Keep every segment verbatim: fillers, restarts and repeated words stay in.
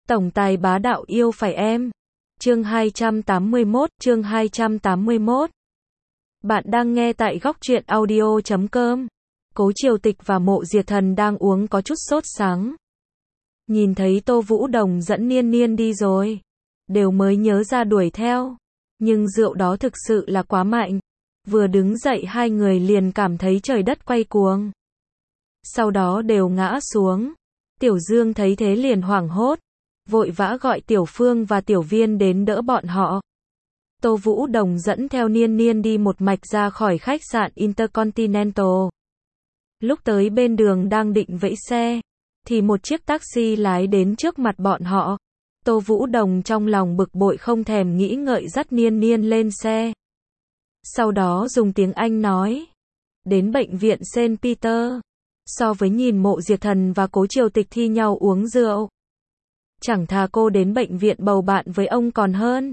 Tổng tài bá đạo yêu phải em. Chương hai trăm tám mươi mốt, chương hai trăm tám mươi mốt. Bạn đang nghe tại góc truyện audio chấm com. Cố Triều Tịch và Mộ Diệt Thần đang uống có chút sốt sắng. Nhìn thấy Tô Vũ Đồng dẫn Niên Niên đi rồi, đều mới nhớ ra đuổi theo. Nhưng rượu đó thực sự là quá mạnh. Vừa đứng dậy hai người liền cảm thấy trời đất quay cuồng. Sau đó đều ngã xuống. Tiểu Dương thấy thế liền hoảng hốt, vội vã gọi Tiểu Phương và Tiểu Viên đến đỡ bọn họ. Tô Vũ Đồng dẫn theo Niên Niên đi một mạch ra khỏi khách sạn Intercontinental. Lúc tới bên đường đang định vẫy xe, thì một chiếc taxi lái đến trước mặt bọn họ. Tô Vũ Đồng trong lòng bực bội không thèm nghĩ ngợi dắt Niên Niên lên xe. Sau đó dùng tiếng Anh nói, đến bệnh viện Saint Peter. So với nhìn Mộ Diệt Thần và Cố Triều Tịch thi nhau uống rượu, chẳng thà cô đến bệnh viện bầu bạn với ông còn hơn.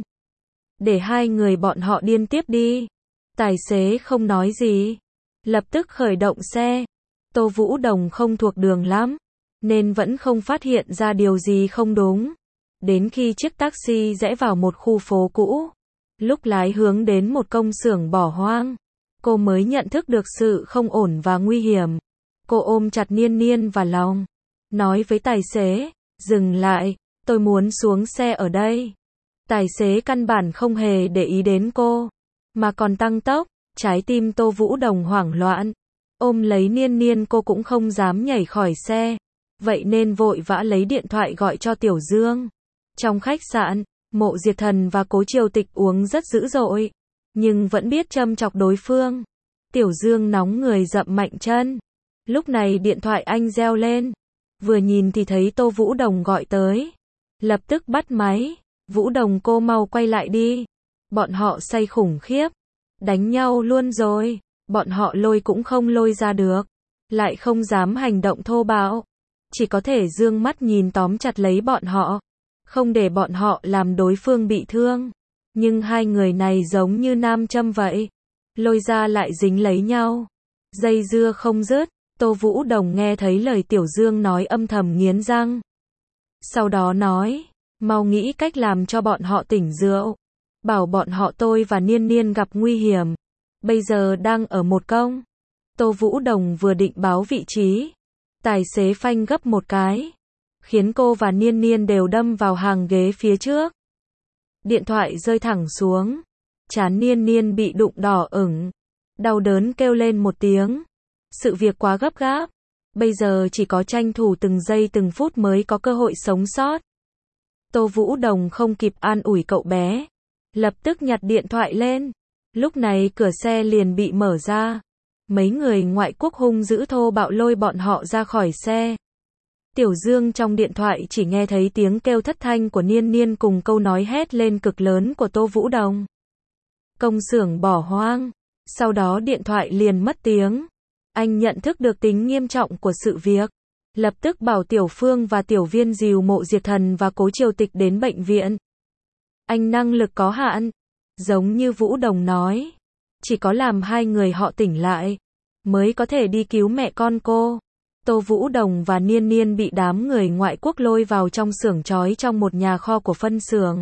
Để hai người bọn họ điên tiếp đi. Tài xế không nói gì, lập tức khởi động xe. Tô Vũ Đồng không thuộc đường lắm, nên vẫn không phát hiện ra điều gì không đúng. Đến khi chiếc taxi rẽ vào một khu phố cũ, lúc lái hướng đến một công xưởng bỏ hoang, cô mới nhận thức được sự không ổn và nguy hiểm. Cô ôm chặt Niên Niên vào lòng, nói với tài xế, dừng lại, tôi muốn xuống xe ở đây. Tài xế căn bản không hề để ý đến cô, mà còn tăng tốc. Trái tim Tô Vũ Đồng hoảng loạn, ôm lấy Niên Niên cô cũng không dám nhảy khỏi xe, vậy nên vội vã lấy điện thoại gọi cho Tiểu Dương. Trong khách sạn, Mộ Diệt Thần và Cố Triều Tịch uống rất dữ dội, nhưng vẫn biết châm chọc đối phương. Tiểu Dương nóng người dậm mạnh chân. Lúc này điện thoại anh reo lên, vừa nhìn thì thấy Tô Vũ Đồng gọi tới. Lập tức bắt máy, Vũ Đồng cô mau quay lại đi. Bọn họ say khủng khiếp, đánh nhau luôn rồi, bọn họ lôi cũng không lôi ra được, lại không dám hành động thô bạo, chỉ có thể dương mắt nhìn tóm chặt lấy bọn họ, không để bọn họ làm đối phương bị thương. Nhưng hai người này giống như nam châm vậy, lôi ra lại dính lấy nhau, dây dưa không dứt. Tô Vũ Đồng nghe thấy lời Tiểu Dương nói âm thầm nghiến răng. Sau đó nói, mau nghĩ cách làm cho bọn họ tỉnh rượu. Bảo bọn họ tôi và Niên Niên gặp nguy hiểm. Bây giờ đang ở một công. Tô Vũ Đồng vừa định báo vị trí, tài xế phanh gấp một cái, khiến cô và Niên Niên đều đâm vào hàng ghế phía trước. Điện thoại rơi thẳng xuống. Trán Niên Niên bị đụng đỏ ửng, đau đớn kêu lên một tiếng. Sự việc quá gấp gáp, bây giờ chỉ có tranh thủ từng giây từng phút mới có cơ hội sống sót. Tô Vũ Đồng không kịp an ủi cậu bé, lập tức nhặt điện thoại lên. Lúc này cửa xe liền bị mở ra, mấy người ngoại quốc hung dữ thô bạo lôi bọn họ ra khỏi xe. Tiểu Dương trong điện thoại chỉ nghe thấy tiếng kêu thất thanh của Niên Niên cùng câu nói hét lên cực lớn của Tô Vũ Đồng. Công xưởng bỏ hoang. Sau đó điện thoại liền mất tiếng. Anh nhận thức được tính nghiêm trọng của sự việc, lập tức bảo Tiểu Phương và Tiểu Viên dìu Mộ Diệt Thần và Cố Triều Tịch đến bệnh viện. Anh năng lực có hạn, giống như Vũ Đồng nói, chỉ có làm hai người họ tỉnh lại, mới có thể đi cứu mẹ con cô. Tô Vũ Đồng và Niên Niên bị đám người ngoại quốc lôi vào trong xưởng trói trong một nhà kho của phân xưởng.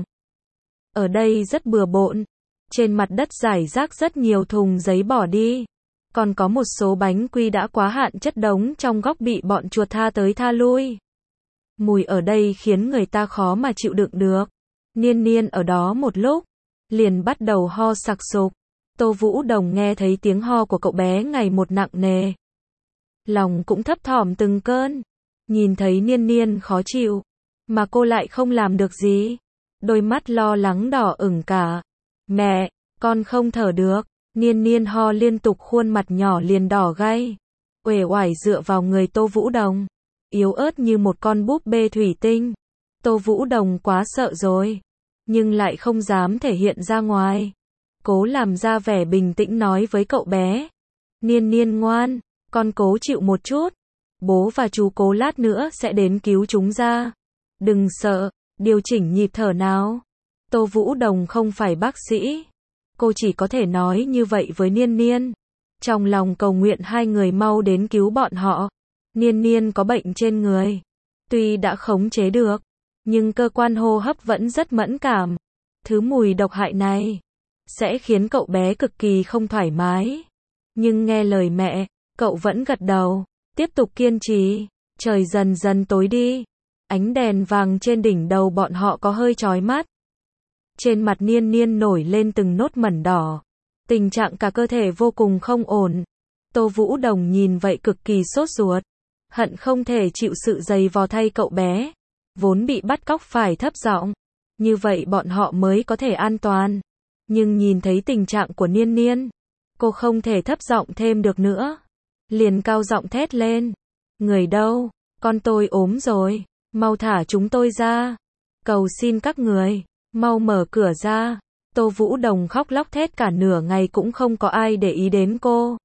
Ở đây rất bừa bộn, trên mặt đất rải rác rất nhiều thùng giấy bỏ đi. Còn có một số bánh quy đã quá hạn chất đống trong góc bị bọn chuột tha tới tha lui. Mùi ở đây khiến người ta khó mà chịu đựng được. Niên Niên ở đó một lúc, liền bắt đầu ho sặc sục. Tô Vũ Đồng nghe thấy tiếng ho của cậu bé ngày một nặng nề, lòng cũng thấp thỏm từng cơn. Nhìn thấy Niên Niên khó chịu, mà cô lại không làm được gì, đôi mắt lo lắng đỏ ửng cả. Mẹ, con không thở được. Niên Niên ho liên tục, khuôn mặt nhỏ liền đỏ gay, uể oải dựa vào người Tô Vũ Đồng, yếu ớt như một con búp bê thủy tinh. Tô Vũ Đồng quá sợ rồi, nhưng lại không dám thể hiện ra ngoài. Cố làm ra vẻ bình tĩnh nói với cậu bé, Niên Niên ngoan, con cố chịu một chút, bố và chú Cố lát nữa sẽ đến cứu chúng ra. Đừng sợ, điều chỉnh nhịp thở nào. Tô Vũ Đồng không phải bác sĩ, cô chỉ có thể nói như vậy với Niên Niên, trong lòng cầu nguyện hai người mau đến cứu bọn họ. Niên Niên có bệnh trên người, tuy đã khống chế được, nhưng cơ quan hô hấp vẫn rất mẫn cảm. Thứ mùi độc hại này sẽ khiến cậu bé cực kỳ không thoải mái. Nhưng nghe lời mẹ, cậu vẫn gật đầu, tiếp tục kiên trì. Trời dần dần tối đi. Ánh đèn vàng trên đỉnh đầu bọn họ có hơi chói mắt. Trên mặt Niên Niên nổi lên từng nốt mẩn đỏ. Tình trạng cả cơ thể vô cùng không ổn. Tô Vũ Đồng nhìn vậy cực kỳ sốt ruột. Hận không thể chịu sự giày vò thay cậu bé. Vốn bị bắt cóc phải thấp giọng. Như vậy bọn họ mới có thể an toàn. Nhưng nhìn thấy tình trạng của Niên Niên, cô không thể thấp giọng thêm được nữa. Liền cao giọng thét lên. Người đâu? Con tôi ốm rồi. Mau thả chúng tôi ra. Cầu xin các người. Mau mở cửa ra. Tô Vũ Đồng khóc lóc thét cả nửa ngày cũng không có ai để ý đến cô.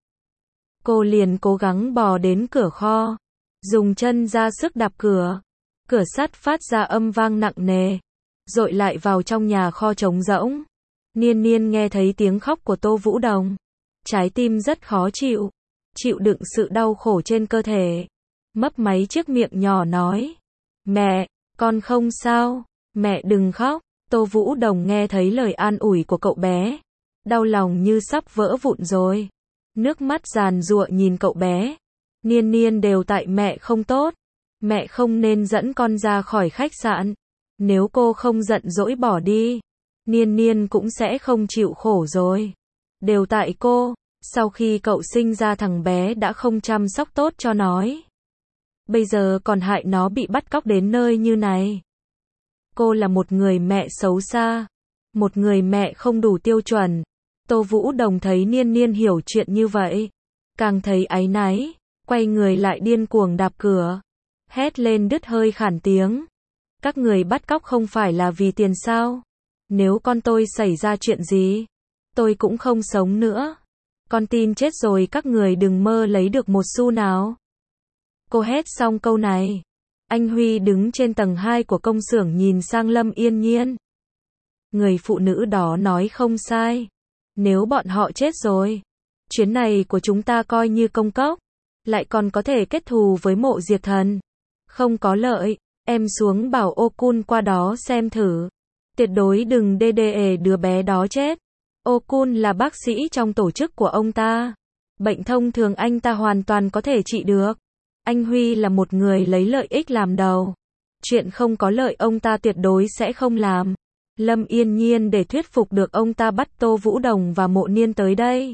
Cô liền cố gắng bò đến cửa kho. Dùng chân ra sức đạp cửa. Cửa sắt phát ra âm vang nặng nề. Dội lại vào trong nhà kho trống rỗng. Niên Niên nghe thấy tiếng khóc của Tô Vũ Đồng. Trái tim rất khó chịu. Chịu đựng sự đau khổ trên cơ thể. Mấp máy chiếc miệng nhỏ nói. Mẹ, con không sao. Mẹ đừng khóc. Tô Vũ Đồng nghe thấy lời an ủi của cậu bé. Đau lòng như sắp vỡ vụn rồi. Nước mắt giàn giụa nhìn cậu bé. Niên Niên đều tại mẹ không tốt. Mẹ không nên dẫn con ra khỏi khách sạn. Nếu cô không giận dỗi bỏ đi, Niên Niên cũng sẽ không chịu khổ rồi. Đều tại cô. Sau khi cậu sinh ra thằng bé đã không chăm sóc tốt cho nó. Bây giờ còn hại nó bị bắt cóc đến nơi như này. Cô là một người mẹ xấu xa. Một người mẹ không đủ tiêu chuẩn. Tô Vũ Đồng thấy Niên Niên hiểu chuyện như vậy. Càng thấy áy náy. Quay người lại điên cuồng đạp cửa. Hét lên đứt hơi khản tiếng. Các người bắt cóc không phải là vì tiền sao? Nếu con tôi xảy ra chuyện gì, tôi cũng không sống nữa. Con tin chết rồi các người đừng mơ lấy được một xu nào. Cô hét xong câu này. Anh Huy đứng trên tầng hai của công xưởng nhìn sang Lâm Yên Nhiên. Người phụ nữ đó nói không sai. Nếu bọn họ chết rồi, chuyến này của chúng ta coi như công cốc. Lại còn có thể kết thù với Mộ Diệp Thần. Không có lợi. Em xuống bảo Ô Cun qua đó xem thử. Tuyệt đối đừng đê đê đứa bé đó chết. Ô Cun là bác sĩ trong tổ chức của ông ta. Bệnh thông thường anh ta hoàn toàn có thể trị được. Anh Huy là một người lấy lợi ích làm đầu. Chuyện không có lợi ông ta tuyệt đối sẽ không làm. Lâm Yên Nhiên để thuyết phục được ông ta bắt Tô Vũ Đồng và Mộ Niên tới đây.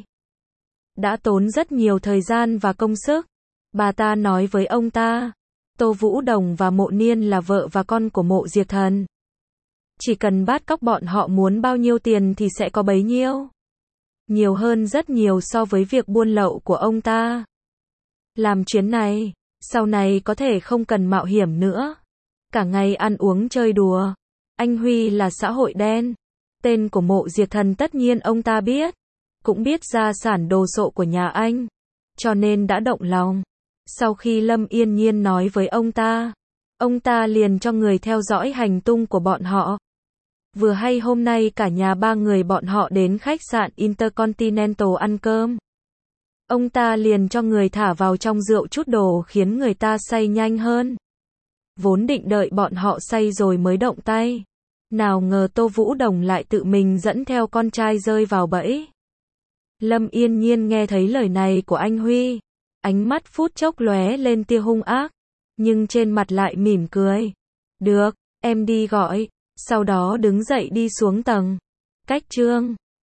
Đã tốn rất nhiều thời gian và công sức. Bà ta nói với ông ta. Tô Vũ Đồng và Mộ Niên là vợ và con của Mộ Diệp Thần. Chỉ cần bắt cóc bọn họ muốn bao nhiêu tiền thì sẽ có bấy nhiêu. Nhiều hơn rất nhiều so với việc buôn lậu của ông ta. Làm chuyến này, sau này có thể không cần mạo hiểm nữa. Cả ngày ăn uống chơi đùa. Anh Huy là xã hội đen. Tên của Mộ Diệp Thần tất nhiên ông ta biết. Cũng biết gia sản đồ sộ của nhà anh. Cho nên đã động lòng. Sau khi Lâm Yên Nhiên nói với ông ta, ông ta liền cho người theo dõi hành tung của bọn họ. Vừa hay hôm nay cả nhà ba người bọn họ đến khách sạn Intercontinental ăn cơm. Ông ta liền cho người thả vào trong rượu chút đồ khiến người ta say nhanh hơn. Vốn định đợi bọn họ say rồi mới động tay. Nào ngờ Tô Vũ Đồng lại tự mình dẫn theo con trai rơi vào bẫy. Lâm Yên Nhiên nghe thấy lời này của anh Huy. Ánh mắt phút chốc lóe lên tia hung ác. Nhưng trên mặt lại mỉm cười. Được, em đi gọi. Sau đó đứng dậy đi xuống tầng. Cách trương.